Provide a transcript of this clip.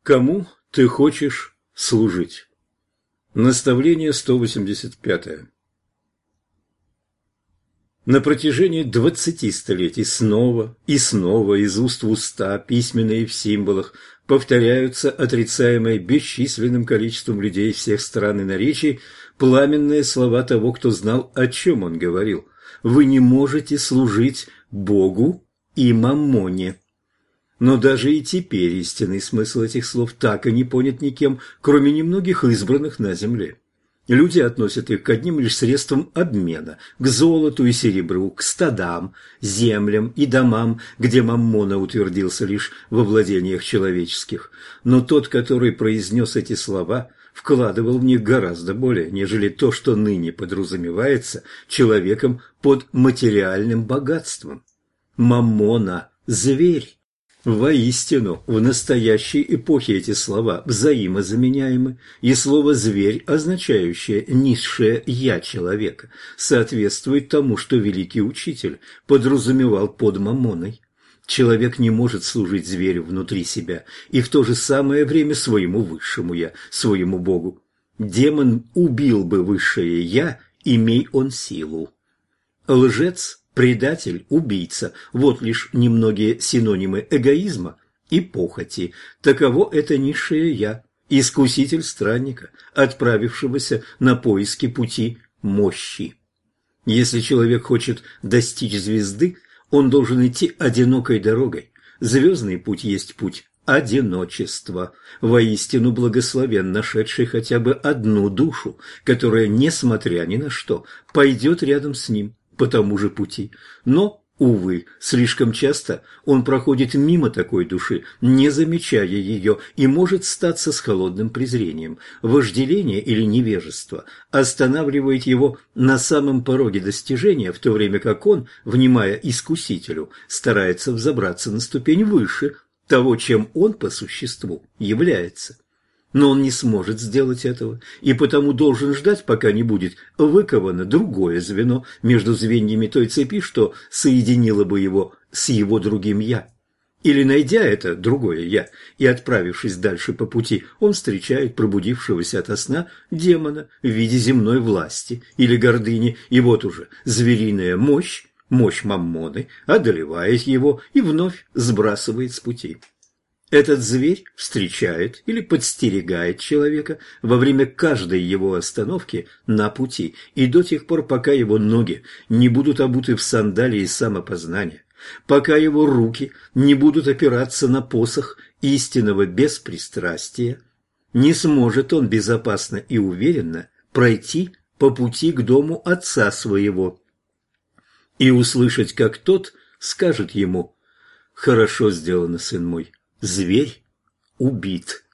Кому ты хочешь служить? Наставление 185. На протяжении 20 столетий снова и снова из уст в уста, письменно и в символах, повторяются отрицаемые бесчисленным количеством людей всех стран и наречий пламенные слова того, кто знал, о чем он говорил. Вы не можете служить Богу и Маммоне. Но даже и теперь истинный смысл этих слов так и не понят никем, кроме немногих избранных на земле. Люди относят их к одним лишь средствам обмена, к золоту и серебру, к стадам, землям и домам, где Маммона утвердился лишь во владениях человеческих. Но тот, который произнес эти слова, вкладывал в них гораздо более, нежели то, что ныне подразумевается человеком под материальным богатством. Маммона – зверь. Воистину, в настоящей эпохе эти слова взаимозаменяемы, и слово «зверь», означающее «низшее я человека», соответствует тому, что великий учитель подразумевал под маммоной. Человек не может служить зверю внутри себя и в то же самое время своему высшему я, своему Богу. Демон убил бы высшее я, имей он силу. Лжец, предатель, убийца – вот лишь немногие синонимы эгоизма и похоти. Таково это низшее «я», искуситель странника, отправившегося на поиски пути мощи. Если человек хочет достичь звезды, он должен идти одинокой дорогой. Звездный путь есть путь одиночества. Воистину благословен нашедший хотя бы одну душу, которая, несмотря ни на что, пойдет рядом с ним по тому же пути. Но, увы, слишком часто он проходит мимо такой души, не замечая ее, и может статься с холодным презрением. Вожделение или невежество останавливает его на самом пороге достижения, в то время как он, внимая искусителю, старается взобраться на ступень выше того, чем он по существу является. Но он не сможет сделать этого, и потому должен ждать, пока не будет выковано другое звено между звеньями той цепи, что соединило бы его с его другим «я». Или, найдя это другое «я» и отправившись дальше по пути, он встречает пробудившегося ото сна демона в виде земной власти или гордыни, и вот уже звериная мощь, мощь Маммоны, одолевает его и вновь сбрасывает с пути. Этот зверь встречает или подстерегает человека во время каждой его остановки на пути и до тех пор, пока его ноги не будут обуты в сандалии самопознания, пока его руки не будут опираться на посох истинного беспристрастия, не сможет он безопасно и уверенно пройти по пути к дому отца своего и услышать, как тот скажет ему: «Хорошо сделано, сын мой, зверь убит».